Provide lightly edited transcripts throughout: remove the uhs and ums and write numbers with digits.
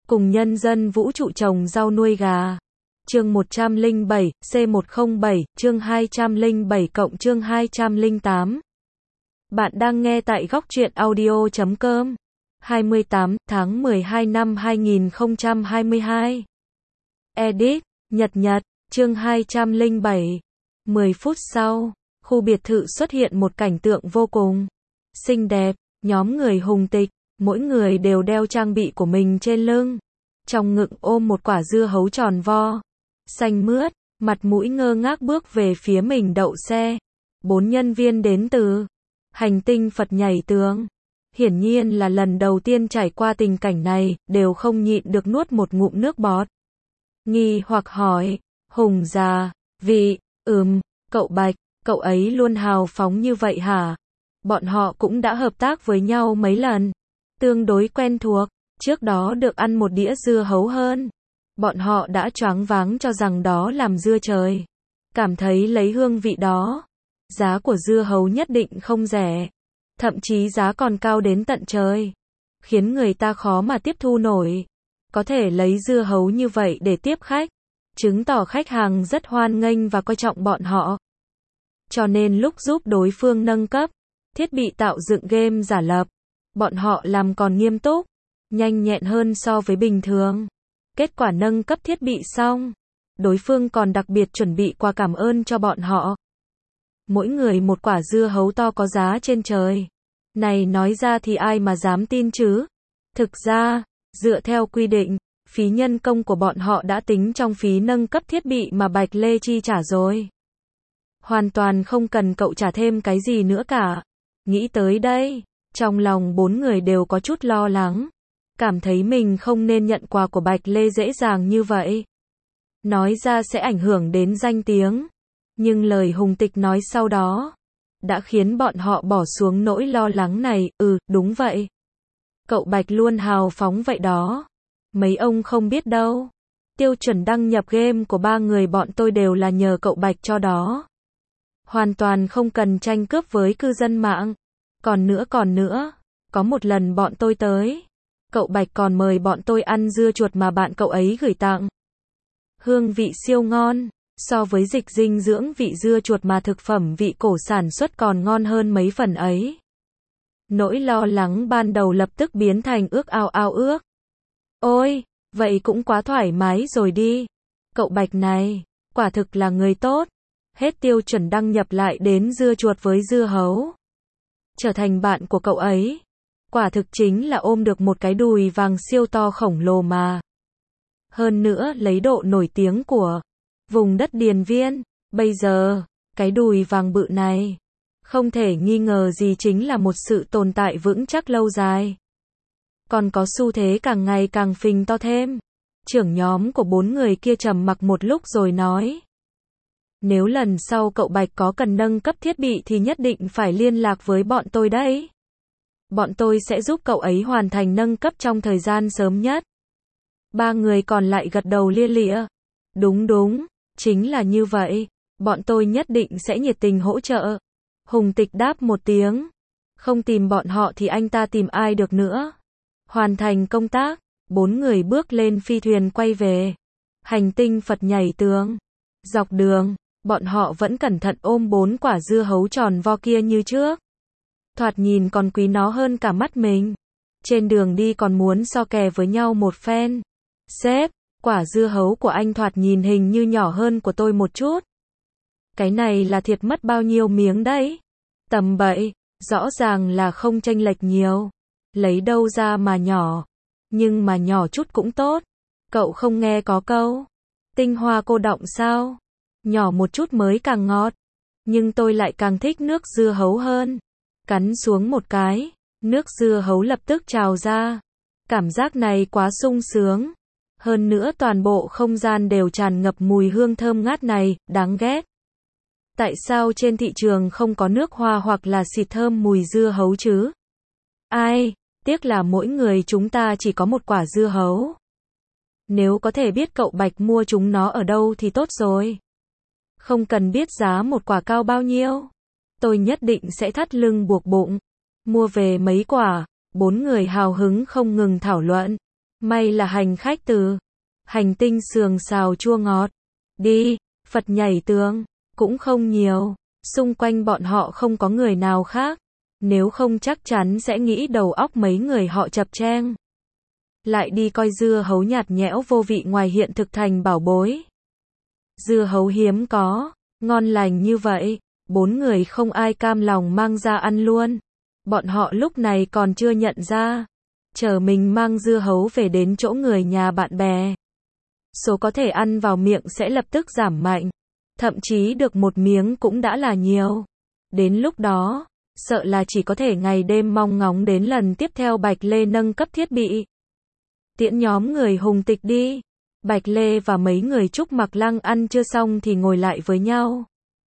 Cùng nhân dân vũ trụ trồng rau nuôi gà. Chương 107, C107, chương 207 cộng chương 208. Bạn đang nghe tại góc truyện audio.com. 28 tháng 12 năm 2022. Edit, Nhật, chương 207. 10 phút sau, khu biệt thự xuất hiện một cảnh tượng vô cùng xinh đẹp, nhóm người hùng tịch, mỗi người đều đeo trang bị của mình trên lưng, trong ngực ôm một quả dưa hấu tròn vo, xanh mướt, mặt mũi ngơ ngác bước về phía mình đậu xe. 4 nhân viên đến từ hành tinh Phật nhảy tường, hiển nhiên là lần đầu tiên trải qua tình cảnh này, đều không nhịn được nuốt một ngụm nước bọt. Nghi hoặc hỏi, Hùng già, cậu Bạch, cậu ấy luôn hào phóng như vậy hả? Bọn họ cũng đã hợp tác với nhau mấy lần, tương đối quen thuộc, trước đó được ăn một đĩa dưa hấu hơn. Bọn họ đã choáng váng cho rằng đó làm dưa trời. Cảm thấy lấy hương vị đó, giá của dưa hấu nhất định không rẻ. Thậm chí giá còn cao đến tận trời. Khiến người ta khó mà tiếp thu nổi. Có thể lấy dưa hấu như vậy để tiếp khách, chứng tỏ khách hàng rất hoan nghênh và coi trọng bọn họ. Cho nên lúc giúp đối phương nâng cấp thiết bị tạo dựng game giả lập, bọn họ làm còn nghiêm túc, nhanh nhẹn hơn so với bình thường. Kết quả nâng cấp thiết bị xong, đối phương còn đặc biệt chuẩn bị quà cảm ơn cho bọn họ. Mỗi người một quả dưa hấu to có giá trên trời. Này nói ra thì ai mà dám tin chứ? Thực ra, dựa theo quy định, phí nhân công của bọn họ đã tính trong phí nâng cấp thiết bị mà Bạch Lê chi trả rồi. Hoàn toàn không cần cậu trả thêm cái gì nữa cả. Nghĩ tới đây, trong lòng 4 người đều có chút lo lắng. Cảm thấy mình không nên nhận quà của Bạch Lê dễ dàng như vậy. Nói ra sẽ ảnh hưởng đến danh tiếng. Nhưng lời hùng tịch nói sau đó đã khiến bọn họ bỏ xuống nỗi lo lắng này. Đúng vậy. Cậu Bạch luôn hào phóng vậy đó. Mấy ông không biết đâu. Tiêu chuẩn đăng nhập game của 3 người bọn tôi đều là nhờ cậu Bạch cho đó. Hoàn toàn không cần tranh cướp với cư dân mạng. Còn nữa, có một lần bọn tôi tới, cậu Bạch còn mời bọn tôi ăn dưa chuột mà bạn cậu ấy gửi tặng. Hương vị siêu ngon, so với dịch dinh dưỡng vị dưa chuột mà thực phẩm vị cổ sản xuất còn ngon hơn mấy phần ấy. Nỗi lo lắng ban đầu lập tức biến thành ước ao ước. Ôi, vậy cũng quá thoải mái rồi đi. Cậu Bạch này, quả thực là người tốt. Hết tiêu chuẩn đăng nhập lại đến dưa chuột với dưa hấu. Trở thành bạn của cậu ấy. Quả thực chính là ôm được một cái đùi vàng siêu to khổng lồ mà. Hơn nữa lấy độ nổi tiếng của vùng đất Điền Viên. Bây giờ, cái đùi vàng bự này, không thể nghi ngờ gì chính là một sự tồn tại vững chắc lâu dài. Còn có xu thế càng ngày càng phình to thêm. Trưởng nhóm của 4 người kia trầm mặc một lúc rồi nói. Nếu lần sau cậu Bạch có cần nâng cấp thiết bị thì nhất định phải liên lạc với bọn tôi đấy. Bọn tôi sẽ giúp cậu ấy hoàn thành nâng cấp trong thời gian sớm nhất. 3 người còn lại gật đầu lia lịa. Đúng, chính là như vậy. Bọn tôi nhất định sẽ nhiệt tình hỗ trợ. Hùng tịch đáp một tiếng. Không tìm bọn họ thì anh ta tìm ai được nữa. Hoàn thành công tác, 4 người bước lên phi thuyền quay về hành tinh Phật nhảy tường. Dọc đường, bọn họ vẫn cẩn thận ôm 4 quả dưa hấu tròn vo kia như trước. Thoạt nhìn còn quý nó hơn cả mắt mình. Trên đường đi còn muốn so kè với nhau một phen. Sếp, quả dưa hấu của anh thoạt nhìn hình như nhỏ hơn của tôi một chút. Cái này là thiệt mất bao nhiêu miếng đấy? Tầm bậy, rõ ràng là không chênh lệch nhiều. Lấy đâu ra mà nhỏ? Nhưng mà nhỏ chút cũng tốt. Cậu không nghe có câu tinh hoa cô đọng sao? Nhỏ một chút mới càng ngọt. Nhưng tôi lại càng thích nước dưa hấu hơn. Cắn xuống một cái, nước dưa hấu lập tức trào ra. Cảm giác này quá sung sướng. Hơn nữa toàn bộ không gian đều tràn ngập mùi hương thơm ngát này, đáng ghét. Tại sao trên thị trường không có nước hoa hoặc là xịt thơm mùi dưa hấu chứ? Ai, tiếc là mỗi người chúng ta chỉ có một quả dưa hấu. Nếu có thể biết cậu Bạch mua chúng nó ở đâu thì tốt rồi. Không cần biết giá một quả cao bao nhiêu. Tôi nhất định sẽ thắt lưng buộc bụng. Mua về mấy quả. 4 người hào hứng không ngừng thảo luận. May là hành khách từ hành tinh sườn xào chua ngọt đi, Phật nhảy tường, cũng không nhiều. Xung quanh bọn họ không có người nào khác. Nếu không chắc chắn sẽ nghĩ đầu óc mấy người họ chập cheng. Lại đi coi dưa hấu nhạt nhẽo vô vị ngoài hiện thực thành bảo bối. Dưa hấu hiếm có, ngon lành như vậy, 4 người không ai cam lòng mang ra ăn luôn. Bọn họ lúc này còn chưa nhận ra. Chờ mình mang dưa hấu về đến chỗ người nhà bạn bè. Số có thể ăn vào miệng sẽ lập tức giảm mạnh. Thậm chí được một miếng cũng đã là nhiều. Đến lúc đó, sợ là chỉ có thể ngày đêm mong ngóng đến lần tiếp theo Bạch Lê nâng cấp thiết bị. Tiễn nhóm người Hùng Tịch đi. Bạch Lê và mấy người Trúc Mặc Lăng ăn chưa xong thì ngồi lại với nhau.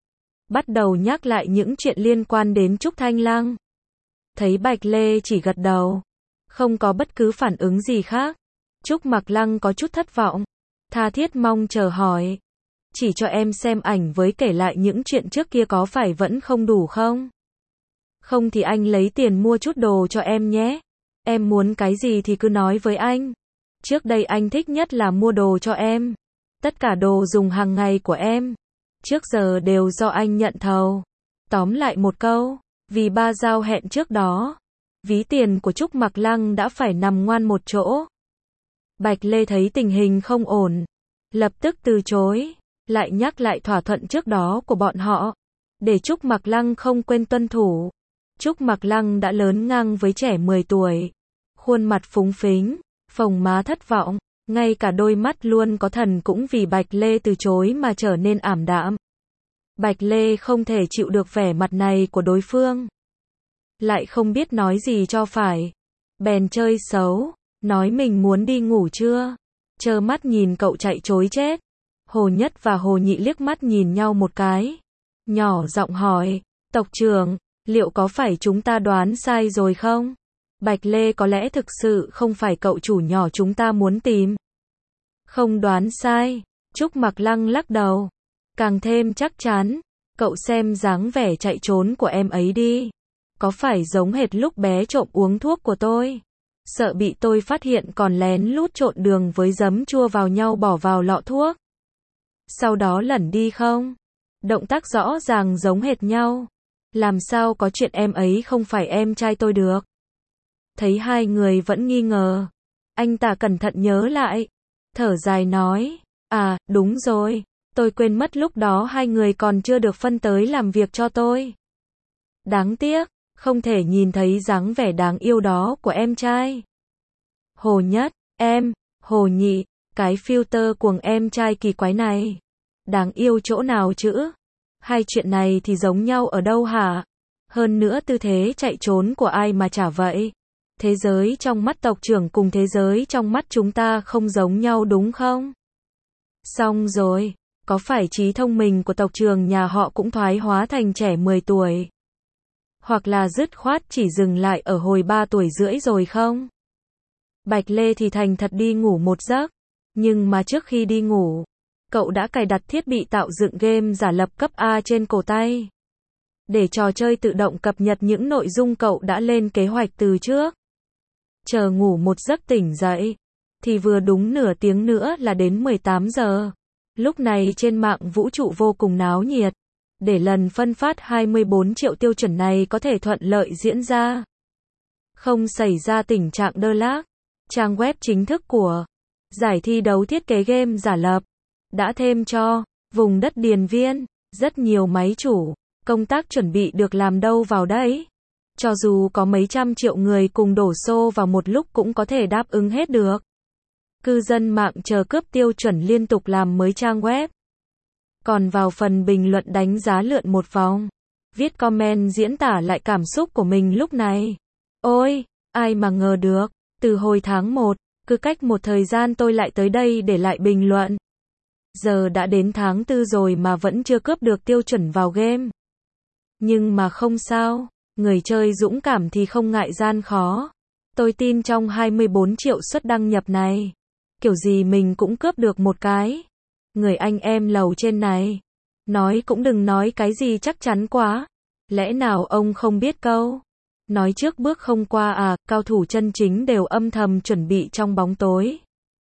Bắt đầu nhắc lại những chuyện liên quan đến Trúc Thanh Lăng. Thấy Bạch Lê chỉ gật đầu, không có bất cứ phản ứng gì khác. Trúc Mặc Lăng có chút thất vọng, tha thiết mong chờ hỏi. Chỉ cho em xem ảnh với kể lại những chuyện trước kia có phải vẫn không đủ không? Không thì anh lấy tiền mua chút đồ cho em nhé. Em muốn cái gì thì cứ nói với anh. Trước đây anh thích nhất là mua đồ cho em. Tất cả đồ dùng hàng ngày của em, trước giờ đều do anh nhận thầu. Tóm lại một câu, vì ba giao hẹn trước đó, ví tiền của Trúc Mặc Lăng đã phải nằm ngoan một chỗ. Bạch Lê thấy tình hình không ổn, lập tức từ chối, lại nhắc lại thỏa thuận trước đó của bọn họ, để Trúc Mặc Lăng không quên tuân thủ. Trúc Mặc Lăng đã lớn ngang với trẻ 10 tuổi, khuôn mặt phúng phính, phồng má thất vọng, ngay cả đôi mắt luôn có thần cũng vì Bạch Lê từ chối mà trở nên ảm đạm. Bạch Lê không thể chịu được vẻ mặt này của đối phương, lại không biết nói gì cho phải, bèn chơi xấu, nói mình muốn đi ngủ chưa, trơ mắt nhìn cậu chạy trối chết. Hồ Nhất và Hồ Nhị liếc mắt nhìn nhau một cái, nhỏ giọng hỏi, tộc trưởng, liệu có phải chúng ta đoán sai rồi không? Bạch Lê có lẽ thực sự không phải cậu chủ nhỏ chúng ta muốn tìm. Không đoán sai, Trúc Mặc Lăng lắc đầu, càng thêm chắc chắn, cậu xem dáng vẻ chạy trốn của em ấy đi. Có phải giống hệt lúc bé trộm uống thuốc của tôi? Sợ bị tôi phát hiện còn lén lút trộn đường với giấm chua vào nhau bỏ vào lọ thuốc. Sau đó lẩn đi không? Động tác rõ ràng giống hệt nhau. Làm sao có chuyện em ấy không phải em trai tôi được? Thấy hai người vẫn nghi ngờ, anh ta cẩn thận nhớ lại, thở dài nói, à, đúng rồi, tôi quên mất lúc đó hai người còn chưa được phân tới làm việc cho tôi. Đáng tiếc, không thể nhìn thấy dáng vẻ đáng yêu đó của em trai. Hồ Nhất, em, Hồ Nhị, cái filter cuồng em trai kỳ quái này. Đáng yêu chỗ nào chứ? Hai chuyện này thì giống nhau ở đâu hả? Hơn nữa tư thế chạy trốn của ai mà chả vậy? Thế giới trong mắt tộc trưởng cùng thế giới trong mắt chúng ta không giống nhau đúng không? Xong rồi, có phải trí thông minh của tộc trưởng nhà họ cũng thoái hóa thành trẻ 10 tuổi? Hoặc là dứt khoát chỉ dừng lại ở hồi 3 tuổi rưỡi rồi không? Bạch Lê thì thành thật đi ngủ một giấc, nhưng mà trước khi đi ngủ, cậu đã cài đặt thiết bị tạo dựng game giả lập cấp A trên cổ tay, để trò chơi tự động cập nhật những nội dung cậu đã lên kế hoạch từ trước. Chờ ngủ một giấc tỉnh dậy, thì vừa đúng nửa tiếng nữa là đến 18 giờ. Lúc này trên mạng vũ trụ vô cùng náo nhiệt, để lần phân phát 24 triệu tiêu chuẩn này có thể thuận lợi diễn ra, không xảy ra tình trạng đơ lag. Trang web chính thức của giải thi đấu thiết kế game giả lập đã thêm cho vùng đất Điền Viên rất nhiều máy chủ. Công tác chuẩn bị được làm đâu vào đấy. Cho dù có mấy trăm triệu người cùng đổ xô vào một lúc cũng có thể đáp ứng hết được. Cư dân mạng chờ cướp tiêu chuẩn liên tục làm mới trang web. Còn vào phần bình luận đánh giá lượn một vòng, viết comment diễn tả lại cảm xúc của mình lúc này. Ôi, ai mà ngờ được, từ hồi tháng 1, cứ cách một thời gian tôi lại tới đây để lại bình luận. Giờ đã đến tháng 4 rồi mà vẫn chưa cướp được tiêu chuẩn vào game. Nhưng mà không sao, người chơi dũng cảm thì không ngại gian khó. Tôi tin trong 24 triệu suất đăng nhập này, kiểu gì mình cũng cướp được một cái. Người anh em lầu trên này, nói cũng đừng nói cái gì chắc chắn quá. Lẽ nào ông không biết câu Nói trước bước không qua à, cao thủ chân chính đều âm thầm chuẩn bị trong bóng tối.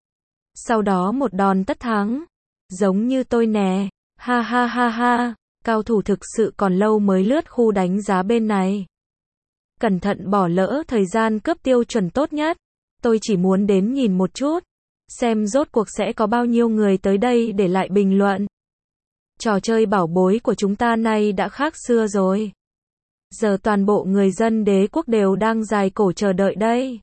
Sau đó một đòn tất thắng. Giống như tôi nè. Ha ha ha ha. Cao thủ thực sự còn lâu mới lướt khu đánh giá bên này. Cẩn thận bỏ lỡ thời gian cướp tiêu chuẩn tốt nhất. Tôi chỉ muốn đến nhìn một chút. Xem rốt cuộc sẽ có bao nhiêu người tới đây để lại bình luận. Trò chơi bảo bối của chúng ta nay đã khác xưa rồi. Giờ toàn bộ người dân đế quốc đều đang dài cổ chờ đợi đây.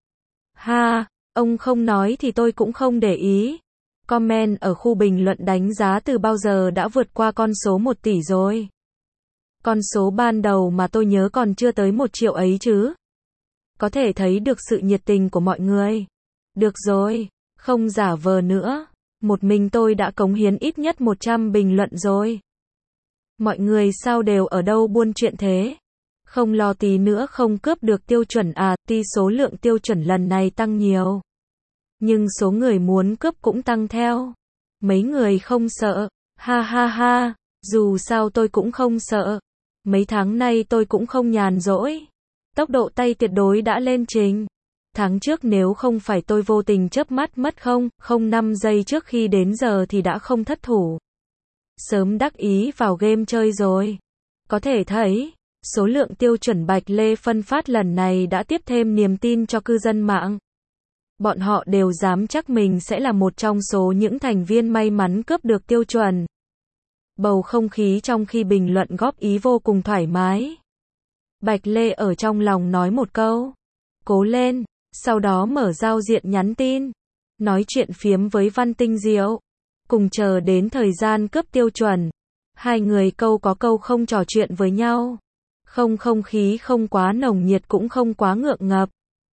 Ha, ông không nói thì tôi cũng không để ý. Comment ở khu bình luận đánh giá từ bao giờ đã vượt qua con số 1 tỷ rồi. Con số ban đầu mà tôi nhớ còn chưa tới 1 triệu ấy chứ. Có thể thấy được sự nhiệt tình của mọi người. Được rồi, không giả vờ nữa. Một mình tôi đã cống hiến ít nhất 100 bình luận rồi. Mọi người sao đều ở đâu buôn chuyện thế? Không lo tí nữa không cướp được tiêu chuẩn à, tuy số lượng tiêu chuẩn lần này tăng nhiều. Nhưng số người muốn cướp cũng tăng theo. Mấy người không sợ. Ha ha ha, dù sao tôi cũng không sợ. Mấy tháng nay tôi cũng không nhàn rỗi. Tốc độ tay tuyệt đối đã lên trình. Tháng trước nếu không phải tôi vô tình chớp mắt mất 0,05 giây trước khi đến giờ thì đã không thất thủ. Sớm đắc ý vào game chơi rồi. Có thể thấy, số lượng tiêu chuẩn Bạch Lê phân phát lần này đã tiếp thêm niềm tin cho cư dân mạng. Bọn họ đều dám chắc mình sẽ là một trong số những thành viên may mắn cướp được tiêu chuẩn. Bầu không khí trong khi bình luận góp ý vô cùng thoải mái. Bạch Lê ở trong lòng nói một câu. Cố lên. Sau đó mở giao diện nhắn tin. Nói chuyện phiếm với Văn Tinh Diệu. Cùng chờ đến thời gian cướp tiêu chuẩn. Hai người câu có câu không trò chuyện với nhau. Không khí không quá nồng nhiệt cũng không quá ngượng ngập.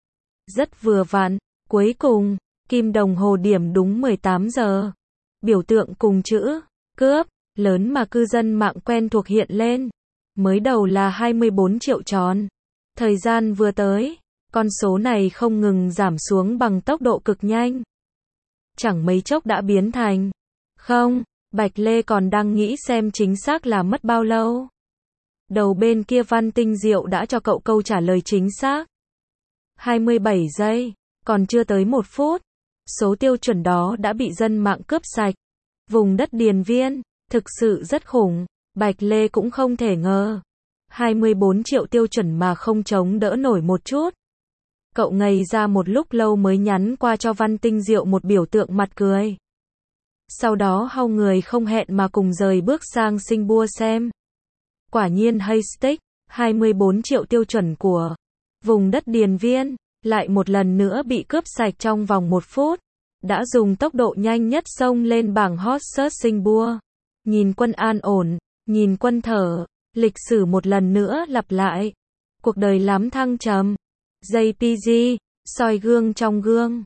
Rất vừa vặn. Cuối cùng, kim đồng hồ điểm đúng 18 giờ. Biểu tượng cùng chữ cướp lớn mà cư dân mạng quen thuộc hiện lên. Mới đầu là 24 triệu tròn. Thời gian vừa tới, con số này không ngừng giảm xuống bằng tốc độ cực nhanh. Chẳng mấy chốc đã biến thành không. Bạch Lê còn đang nghĩ xem chính xác là mất bao lâu. Đầu bên kia Văn Tinh Diệu đã cho cậu câu trả lời chính xác. 27 giây, còn chưa tới 1 phút. Số tiêu chuẩn đó đã bị dân mạng cướp sạch. Vùng đất Điền Viên, thực sự rất khủng. Bạch Lê cũng không thể ngờ. 24 triệu tiêu chuẩn mà không chống đỡ nổi một chút. Cậu ngây ra một lúc lâu mới nhắn qua cho Văn Tinh Diệu một biểu tượng mặt cười. Sau đó hau người không hẹn mà cùng rời bước sang Singapore xem. Quả nhiên Haystack, 24 triệu tiêu chuẩn của vùng đất Điền Viên, lại một lần nữa bị cướp sạch trong vòng 1 phút. Đã dùng tốc độ nhanh nhất xông lên bảng hot search Singapore. Nhìn quân an ổn, nhìn quân thở, lịch sử một lần nữa lặp lại. Cuộc đời lắm thăng trầm. JPG, soi gương trong gương,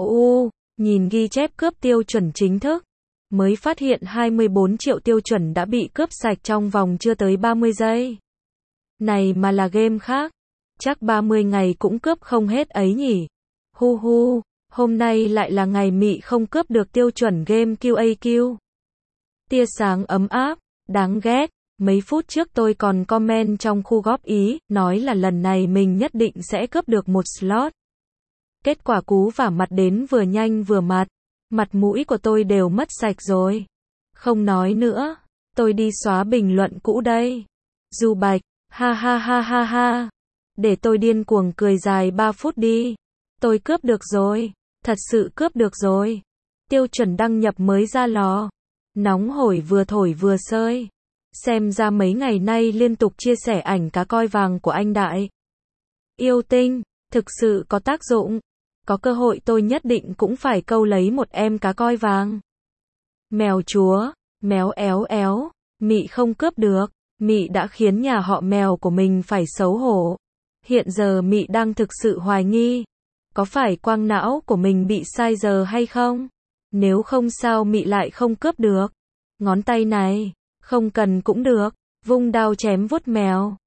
nhìn ghi chép cướp tiêu chuẩn chính thức. Mới phát hiện 24 triệu tiêu chuẩn đã bị cướp sạch trong vòng chưa tới 30 giây. Này mà là game khác, chắc 30 ngày cũng cướp không hết ấy nhỉ. Hu hu, hôm nay lại là ngày Mị không cướp được tiêu chuẩn game QAQ. Tia sáng ấm áp, đáng ghét. Mấy phút trước tôi còn comment trong khu góp ý, nói là lần này mình nhất định sẽ cướp được một slot. Kết quả cú vả mặt đến vừa nhanh vừa mặt. Mặt mũi của tôi đều mất sạch rồi. Không nói nữa, tôi đi xóa bình luận cũ đây. Du Bạch, ha ha ha ha ha. Để tôi điên cuồng cười dài 3 phút đi. Tôi cướp được rồi, thật sự cướp được rồi. Tiêu chuẩn đăng nhập mới ra lò. Nóng hổi vừa thổi vừa sơi. Xem ra mấy ngày nay liên tục chia sẻ ảnh cá coi vàng của anh Đại Yêu Tinh, thực sự có tác dụng. Có cơ hội tôi nhất định cũng phải câu lấy một em cá coi vàng. Mèo chúa, méo éo éo, Mị không cướp được. Mị đã khiến nhà họ mèo của mình phải xấu hổ. Hiện giờ Mị đang thực sự hoài nghi. Có phải quang não của mình bị sai giờ hay không? Nếu không sao Mị lại không cướp được. Ngón tay này, không cần cũng được. Vung đao chém vuốt mèo.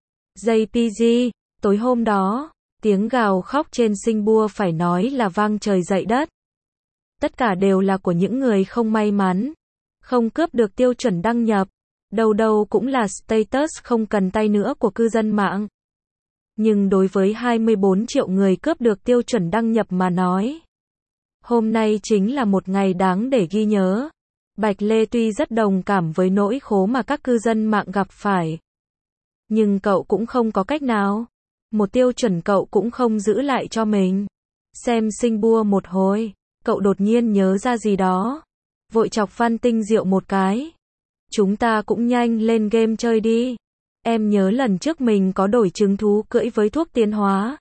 JPG, tối hôm đó, tiếng gào khóc trên Singapore phải nói là vang trời dậy đất. Tất cả đều là của những người không may mắn. Không cướp được tiêu chuẩn đăng nhập. Đâu đâu cũng là status không cần tay nữa của cư dân mạng. Nhưng đối với 24 triệu người cướp được tiêu chuẩn đăng nhập mà nói, hôm nay chính là một ngày đáng để ghi nhớ. Bạch Lê tuy rất đồng cảm với nỗi khổ mà các cư dân mạng gặp phải, nhưng cậu cũng không có cách nào. Một tiêu chuẩn cậu cũng không giữ lại cho mình. Xem Sinh Bua một hồi, cậu đột nhiên nhớ ra gì đó, vội chọc Văn Tinh Diệu một cái. Chúng ta cũng nhanh lên game chơi đi. Em nhớ lần trước mình có đổi trứng thú cưỡi với thuốc tiến hóa.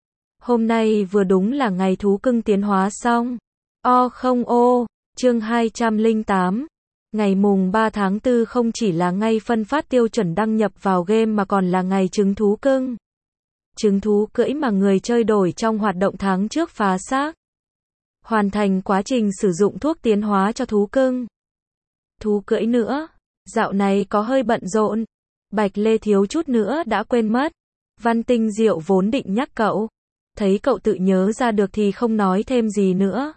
Hôm nay vừa đúng là ngày thú cưng tiến hóa xong. Không chương 208. Ngày mùng 3 tháng 4 không chỉ là ngày phân phát tiêu chuẩn đăng nhập vào game mà còn là ngày trứng thú cưng. Trứng thú cưỡi mà người chơi đổi trong hoạt động tháng trước phá xác. Hoàn thành quá trình sử dụng thuốc tiến hóa cho thú cưng. Thú cưỡi nữa, dạo này có hơi bận rộn. Bạch Lê thiếu chút nữa đã quên mất. Văn Tinh Diệu vốn định nhắc cậu, thấy cậu tự nhớ ra được thì không nói thêm gì nữa.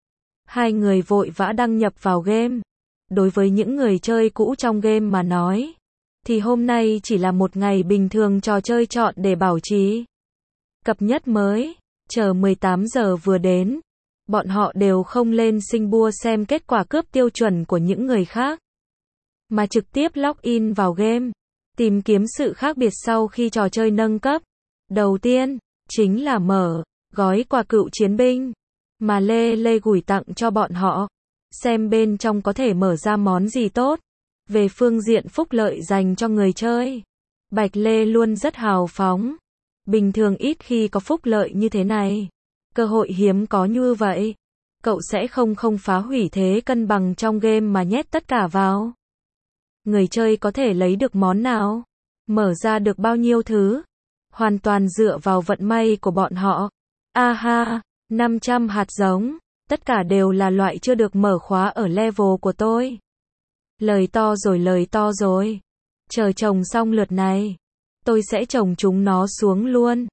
Hai người vội vã đăng nhập vào game. Đối với những người chơi cũ trong game mà nói, thì hôm nay chỉ là một ngày bình thường trò chơi chọn để bảo trì. Cập nhật mới, chờ 18 giờ vừa đến, bọn họ đều không lên Sinh Bua xem kết quả cướp tiêu chuẩn của những người khác, mà trực tiếp login vào game, tìm kiếm sự khác biệt sau khi trò chơi nâng cấp. Đầu tiên, chính là mở gói quà cựu chiến binh mà Lê gửi tặng cho bọn họ, xem bên trong có thể mở ra món gì tốt. Về phương diện phúc lợi dành cho người chơi, Bạch Lê luôn rất hào phóng. Bình thường ít khi có phúc lợi như thế này. Cơ hội hiếm có như vậy. Cậu sẽ không phá hủy thế cân bằng trong game mà nhét tất cả vào. Người chơi có thể lấy được món nào, mở ra được bao nhiêu thứ, hoàn toàn dựa vào vận may của bọn họ. 500 hạt giống, tất cả đều là loại chưa được mở khóa ở level của tôi. Lời to rồi. Chờ trồng xong lượt này, tôi sẽ trồng chúng nó xuống luôn.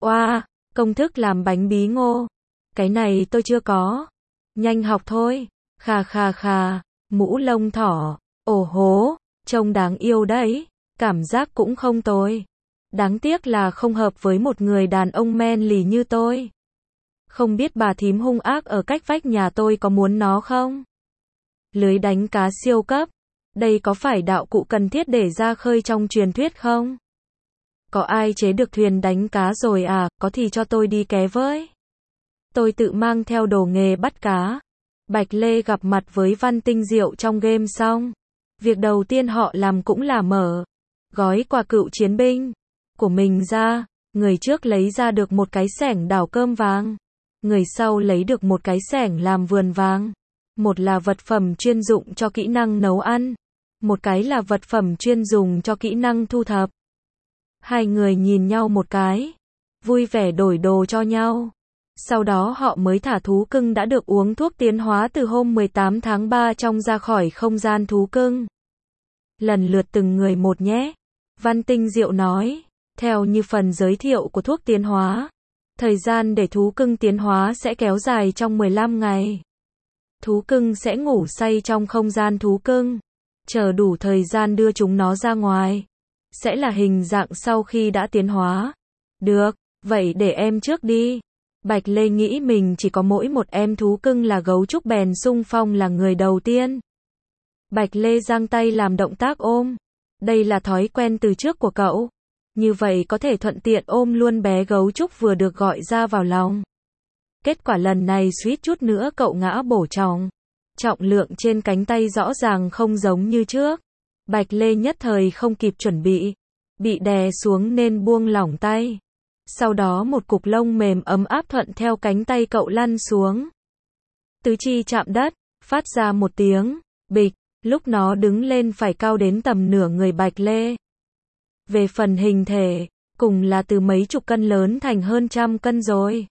Công thức làm bánh bí ngô. Cái này tôi chưa có. Nhanh học thôi. Khà. Mũ lông thỏ. Ồ hố, trông đáng yêu đấy. Cảm giác cũng không tồi. Đáng tiếc là không hợp với một người đàn ông men lì như tôi. Không biết bà thím hung ác ở cách vách nhà tôi có muốn nó không? Lưới đánh cá siêu cấp. Đây có phải đạo cụ cần thiết để ra khơi trong truyền thuyết không? Có ai chế được thuyền đánh cá rồi à? Có thì cho tôi đi ké với. Tôi tự mang theo đồ nghề bắt cá. Bạch Lê gặp mặt với Văn Tinh Diệu trong game xong. Việc đầu tiên họ làm cũng là mở gói quà cựu chiến binh của mình ra. Người trước lấy ra được một cái xẻng đảo cơm vàng. Người sau lấy được một cái xẻng làm vườn vàng. Một là vật phẩm chuyên dụng cho kỹ năng nấu ăn. Một cái là vật phẩm chuyên dùng cho kỹ năng thu thập. Hai người nhìn nhau một cái, vui vẻ đổi đồ cho nhau. Sau đó họ mới thả thú cưng đã được uống thuốc tiến hóa từ hôm 18 tháng 3 trong ra khỏi không gian thú cưng. Lần lượt từng người một nhé. Văn Tinh Diệu nói, theo như phần giới thiệu của thuốc tiến hóa, thời gian để thú cưng tiến hóa sẽ kéo dài trong 15 ngày. Thú cưng sẽ ngủ say trong không gian thú cưng, chờ đủ thời gian đưa chúng nó ra ngoài. Sẽ là hình dạng sau khi đã tiến hóa. Được, vậy để em trước đi. Bạch Lê nghĩ mình chỉ có mỗi một em thú cưng là gấu trúc bèn xung phong là người đầu tiên. Bạch Lê giang tay làm động tác ôm. Đây là thói quen từ trước của cậu. Như vậy có thể thuận tiện ôm luôn bé gấu trúc vừa được gọi ra vào lòng. Kết quả lần này suýt chút nữa cậu ngã bổ chồng. Trọng lượng trên cánh tay rõ ràng không giống như trước. Bạch Lê nhất thời không kịp chuẩn bị đè xuống nên buông lỏng tay. Sau đó một cục lông mềm ấm áp thuận theo cánh tay cậu lăn xuống. Tứ chi chạm đất, phát ra một tiếng bịch, lúc nó đứng lên phải cao đến tầm nửa người Bạch Lê. Về phần hình thể, cùng là từ mấy chục cân lớn thành hơn trăm cân rồi.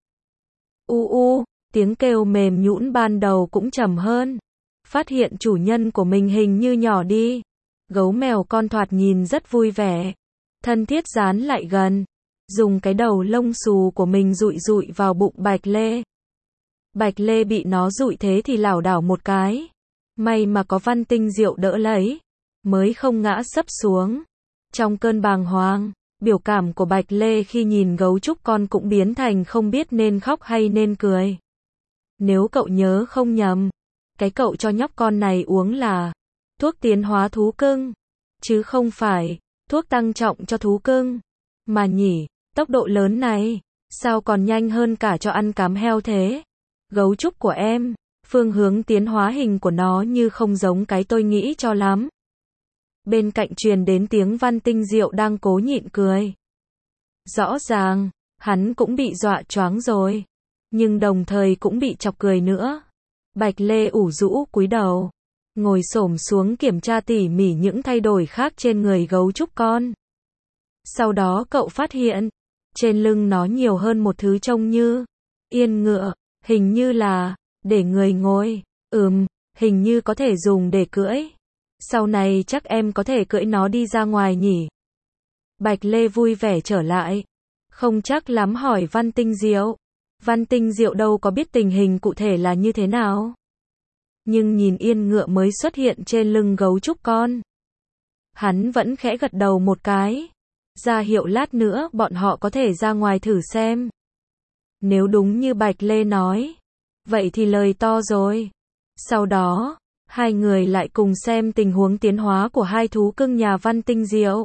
Tiếng kêu mềm nhũn ban đầu cũng trầm hơn. Phát hiện chủ nhân của mình hình như nhỏ đi. Gấu mèo con thoạt nhìn rất vui vẻ. Thân thiết dán lại gần. Dùng cái đầu lông xù của mình dụi vào bụng Bạch Lê. Bạch Lê bị nó dụi thế thì lảo đảo một cái. May mà có Văn Tinh Diệu đỡ lấy, mới không ngã sấp xuống. Trong cơn bàng hoàng, Biểu cảm của Bạch Lê khi nhìn gấu trúc con cũng biến thành không biết nên khóc hay nên cười. Nếu cậu nhớ không nhầm, cái cậu cho nhóc con này uống là thuốc tiến hóa thú cưng, chứ không phải thuốc tăng trọng cho thú cưng. Mà nhỉ, tốc độ lớn này, sao còn nhanh hơn cả cho ăn cám heo thế? Gấu trúc của em, phương hướng tiến hóa hình của nó như không giống cái tôi nghĩ cho lắm. Bên cạnh truyền đến tiếng Văn Tinh Diệu đang cố nhịn cười. Rõ ràng, hắn cũng bị dọa choáng rồi, nhưng đồng thời cũng bị chọc cười nữa. Bạch Lê ủ rũ cúi đầu, ngồi xổm xuống kiểm tra tỉ mỉ những thay đổi khác trên người gấu trúc con. Sau đó cậu phát hiện, trên lưng nó nhiều hơn một thứ trông như yên ngựa, hình như là để người ngồi. Hình như có thể dùng để cưỡi. Sau này chắc em có thể cưỡi nó đi ra ngoài nhỉ? Bạch Lê vui vẻ trở lại. Không chắc lắm hỏi Văn Tinh Diệu. Văn Tinh Diệu đâu có biết tình hình cụ thể là như thế nào. Nhưng nhìn yên ngựa mới xuất hiện trên lưng gấu trúc con, hắn vẫn khẽ gật đầu một cái, ra hiệu lát nữa bọn họ có thể ra ngoài thử xem. Nếu đúng như Bạch Lê nói, vậy thì lời to rồi. Sau đó, hai người lại cùng xem tình huống tiến hóa của hai thú cưng nhà Văn Tinh Diệu.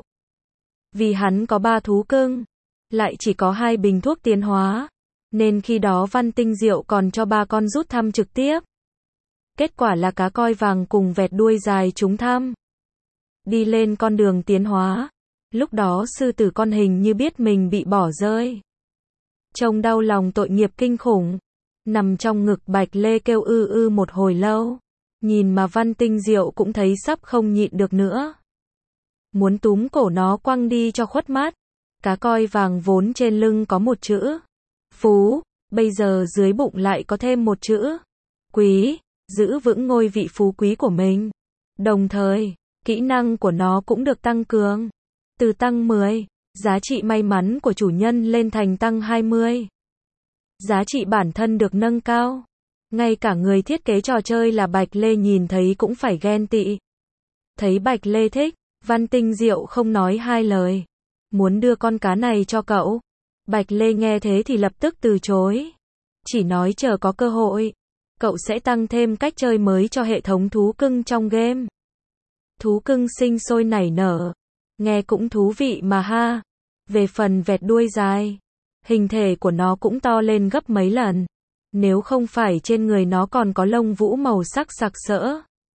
Vì hắn có 3 thú cưng, lại chỉ có 2 bình thuốc tiến hóa, nên khi đó Văn Tinh Diệu còn cho 3 con rút thăm trực tiếp. Kết quả là cá coi vàng cùng vẹt đuôi dài trúng thăm. Đi lên con đường tiến hóa. Lúc đó sư tử con hình như biết mình bị bỏ rơi. Trông đau lòng tội nghiệp kinh khủng. Nằm trong ngực Bạch Lê kêu ư một hồi lâu. Nhìn mà Văn Tinh Diệu cũng thấy sắp không nhịn được nữa. Muốn túm cổ nó quăng đi cho khuất mắt. Cá coi vàng vốn trên lưng có một chữ phú, bây giờ dưới bụng lại có thêm một chữ quý, giữ vững ngôi vị phú quý của mình. Đồng thời, kỹ năng của nó cũng được tăng cường. Từ tăng 10, giá trị may mắn của chủ nhân lên thành tăng 20. Giá trị bản thân được nâng cao. Ngay cả người thiết kế trò chơi là Bạch Lê nhìn thấy cũng phải ghen tị. Thấy Bạch Lê thích, Văn Tinh Diệu không nói hai lời. Muốn đưa con cá này cho cậu. Bạch Lê nghe thế thì lập tức từ chối. Chỉ nói chờ có cơ hội, cậu sẽ tăng thêm cách chơi mới cho hệ thống thú cưng trong game. Thú cưng sinh sôi nảy nở. Nghe cũng thú vị mà ha. Về phần vẹt đuôi dài, hình thể của nó cũng to lên gấp mấy lần. Nếu không phải trên người nó còn có lông vũ màu sắc sặc sỡ.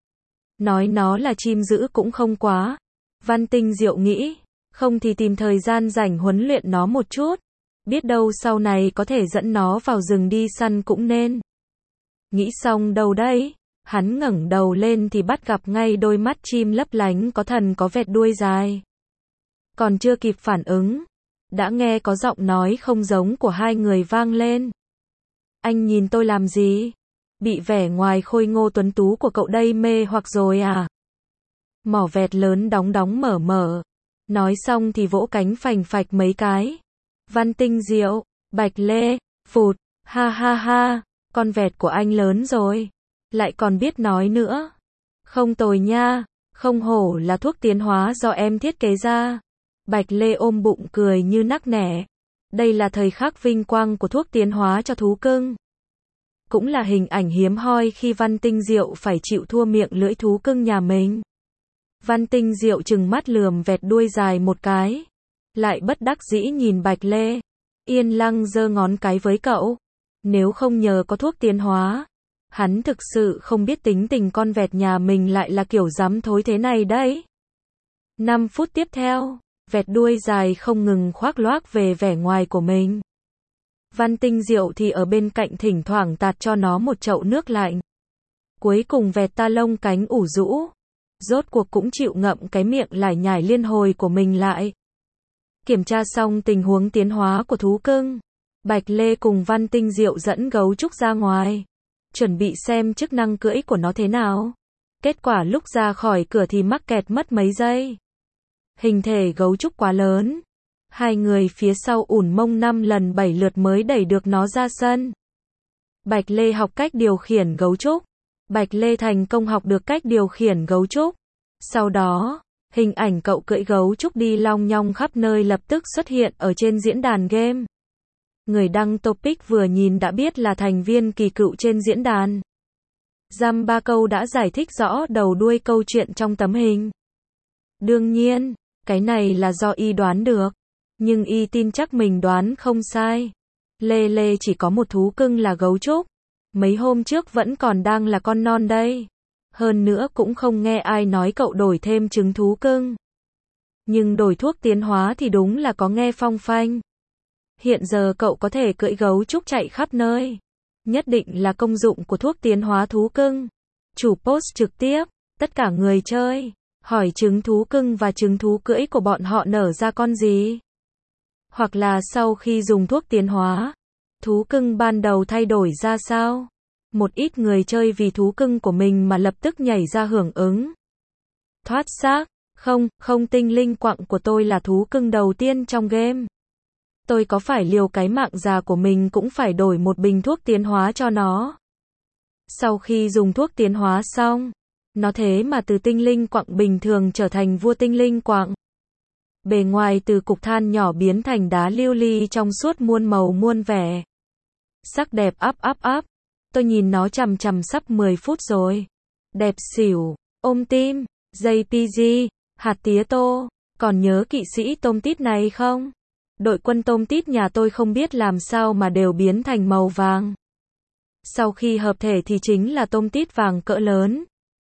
Nói nó là chim dữ cũng không quá. Văn Tinh Diệu nghĩ, không thì tìm thời gian rảnh huấn luyện nó một chút. Biết đâu sau này có thể dẫn nó vào rừng đi săn cũng nên. Nghĩ xong đâu đấy, hắn ngẩng đầu lên thì bắt gặp ngay đôi mắt chim lấp lánh có thần có vẹt đuôi dài. Còn chưa kịp phản ứng, đã nghe có giọng nói không giống của hai người vang lên. Anh nhìn tôi làm gì? Bị vẻ ngoài khôi ngô tuấn tú của cậu đây mê hoặc rồi à? Mỏ vẹt lớn đóng đóng mở mở. Nói xong thì vỗ cánh phành phạch mấy cái. Văn Tinh Diệu, Bạch Lê, phụt, ha ha ha, con vẹt của anh lớn rồi. Lại còn biết nói nữa. Không tồi nha, không hổ là thuốc tiến hóa do em thiết kế ra. Bạch Lê ôm bụng cười như nắc nẻ. Đây là thời khắc vinh quang của thuốc tiến hóa cho thú cưng. Cũng là hình ảnh hiếm hoi khi Văn Tinh Diệu phải chịu thua miệng lưỡi thú cưng nhà mình. Văn Tinh Diệu trừng mắt lườm vẹt đuôi dài một cái. Lại bất đắc dĩ nhìn Bạch Lê. Yên lặng giơ ngón cái với cậu. Nếu không nhờ có thuốc tiến hóa, hắn thực sự không biết tính tình con vẹt nhà mình lại là kiểu dám thối thế này đấy. 5 phút tiếp theo, vẹt đuôi dài không ngừng khoác loác về vẻ ngoài của mình. Văn Tinh Diệu thì ở bên cạnh thỉnh thoảng tạt cho nó một chậu nước lạnh. Cuối cùng vẹt ta lông cánh ủ rũ. Rốt cuộc cũng chịu ngậm cái miệng lải nhải liên hồi của mình lại. Kiểm tra xong tình huống tiến hóa của thú cưng, Bạch Lê cùng Văn Tinh Diệu dẫn gấu trúc ra ngoài. Chuẩn bị xem chức năng cưỡi của nó thế nào. Kết quả lúc ra khỏi cửa thì mắc kẹt mất mấy giây. Hình thể gấu trúc quá lớn. Hai người phía sau ủn mông 5 lần 7 lượt mới đẩy được nó ra sân. Bạch Lê học cách điều khiển gấu trúc. Bạch Lê thành công học được cách điều khiển gấu trúc. Sau đó, Hình ảnh cậu cưỡi gấu trúc đi long nhong khắp nơi lập tức xuất hiện ở trên diễn đàn game. Người đăng topic vừa nhìn đã biết là thành viên kỳ cựu trên diễn đàn. Dăm ba câu đã giải thích rõ đầu đuôi câu chuyện trong tấm hình. Đương nhiên, cái này là do y đoán được. Nhưng y tin chắc mình đoán không sai. Lê Lê chỉ có một thú cưng là gấu trúc. Mấy hôm trước vẫn còn đang là con non đây. Hơn nữa cũng không nghe ai nói cậu đổi thêm trứng thú cưng. Nhưng đổi thuốc tiến hóa thì đúng là có nghe phong phanh. Hiện giờ cậu có thể cưỡi gấu trúc chạy khắp nơi. Nhất định là công dụng của thuốc tiến hóa thú cưng. Chủ post trực tiếp, tất cả người chơi, hỏi trứng thú cưng và trứng thú cưỡi của bọn họ nở ra con gì. Hoặc là sau khi dùng thuốc tiến hóa, thú cưng ban đầu thay đổi ra sao. Một ít người chơi vì thú cưng của mình mà lập tức nhảy ra hưởng ứng. Thoát xác, không tinh linh quặng của tôi là thú cưng đầu tiên trong game. Tôi có phải liều cái mạng già của mình cũng phải đổi một bình thuốc tiến hóa cho nó. Sau khi dùng thuốc tiến hóa xong, nó thế mà từ tinh linh quặng bình thường trở thành vua tinh linh quặng. Bề ngoài từ cục than nhỏ biến thành đá lưu ly trong suốt muôn màu muôn vẻ. Sắc đẹp ắp. Tôi nhìn nó chằm chằm sắp 10 phút rồi. Đẹp xỉu, ôm tim, JPG, hạt tía tô, còn nhớ kỵ sĩ tôm tít này không? Đội quân tôm tít nhà tôi không biết làm sao mà đều biến thành màu vàng. Sau khi hợp thể thì chính là tôm tít vàng cỡ lớn.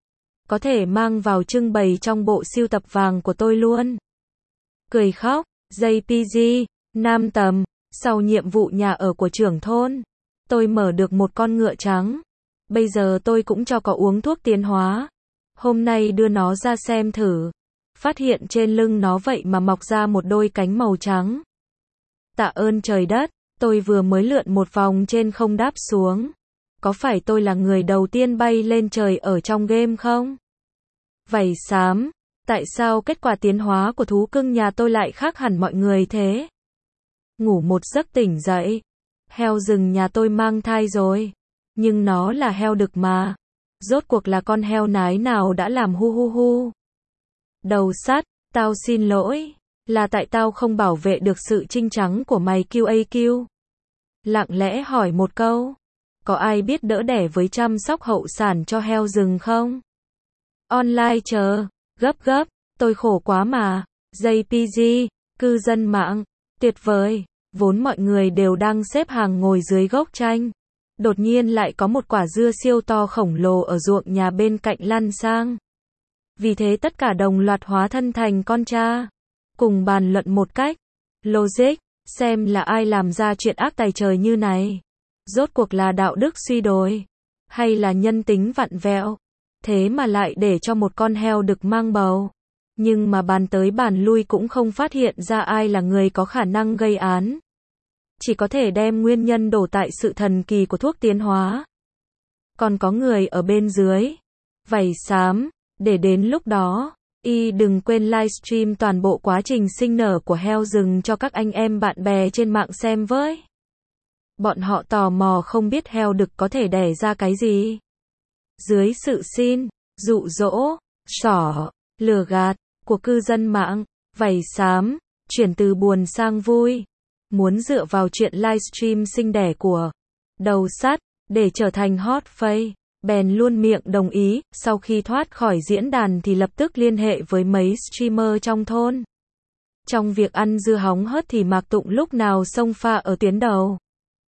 Có thể mang vào trưng bày trong bộ sưu tập vàng của tôi luôn. Cười khóc, JPG, Nam Tầm, sau nhiệm vụ nhà ở của trưởng thôn, tôi mở được một con ngựa trắng. Bây giờ tôi cũng cho có uống thuốc tiến hóa. Hôm nay đưa nó ra xem thử. Phát hiện trên lưng nó vậy mà mọc ra một đôi cánh màu trắng. Tạ ơn trời đất, tôi vừa mới lượn một vòng trên không đáp xuống. Có phải tôi là người đầu tiên bay lên trời ở trong game không? Vảy xám, tại sao kết quả tiến hóa của thú cưng nhà tôi lại khác hẳn mọi người thế? Ngủ một giấc tỉnh dậy. Heo rừng nhà tôi mang thai rồi. Nhưng nó là heo đực mà. Rốt cuộc là con heo nái nào đã làm hu hu hu. Đầu sắt, tao xin lỗi. Là tại tao không bảo vệ được sự trinh trắng của mày QAQ. Lặng lẽ hỏi một câu. Có ai biết đỡ đẻ với chăm sóc hậu sản cho heo rừng không? Online chờ. Gấp, tôi khổ quá mà. JPG, cư dân mạng. Tuyệt vời. Vốn mọi người đều đang xếp hàng ngồi dưới gốc chanh. Đột nhiên lại có một quả dưa siêu to khổng lồ ở ruộng nhà bên cạnh lăn sang. Vì thế tất cả đồng loạt hóa thân thành con cha. Cùng bàn luận một cách logic, xem là ai làm ra chuyện ác tày trời như này. Rốt cuộc là đạo đức suy đồi, hay là nhân tính vặn vẹo. Thế mà lại để cho một con heo đực mang bầu. Nhưng mà bàn tới bàn lui cũng không phát hiện ra ai là người có khả năng gây án. Chỉ có thể đem nguyên nhân đổ tại sự thần kỳ của thuốc tiến hóa. Còn có người ở bên dưới. Vảy xám, để đến lúc đó, y đừng quên livestream toàn bộ quá trình sinh nở của heo rừng cho các anh em bạn bè trên mạng xem với. Bọn họ tò mò không biết heo đực có thể đẻ ra cái gì. Dưới sự xin, dụ dỗ, xỏ, lừa gạt của cư dân mạng, vảy xám, chuyển từ buồn sang vui. Muốn dựa vào chuyện livestream sinh đẻ của đầu sắt để trở thành hot face, bèn luôn miệng đồng ý. Sau khi thoát khỏi diễn đàn thì lập tức liên hệ với mấy streamer trong thôn. Trong việc ăn dưa hóng hớt thì Mạc Tụng lúc nào xông pha ở tuyến đầu.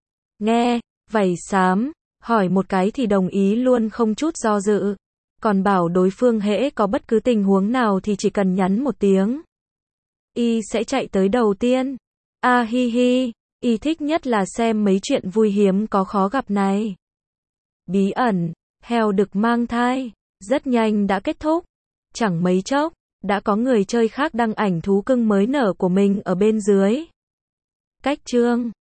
Nghe, vảy xám, hỏi một cái thì đồng ý luôn không chút do dự. Còn bảo đối phương hễ có bất cứ tình huống nào thì chỉ cần nhắn một tiếng. Y sẽ chạy tới đầu tiên. A hi hi, y thích nhất là xem mấy chuyện vui hiếm có khó gặp này. Bí ẩn, heo đực mang thai, rất nhanh đã kết thúc. Chẳng mấy chốc, đã có người chơi khác đăng ảnh thú cưng mới nở của mình ở bên dưới. Cách chương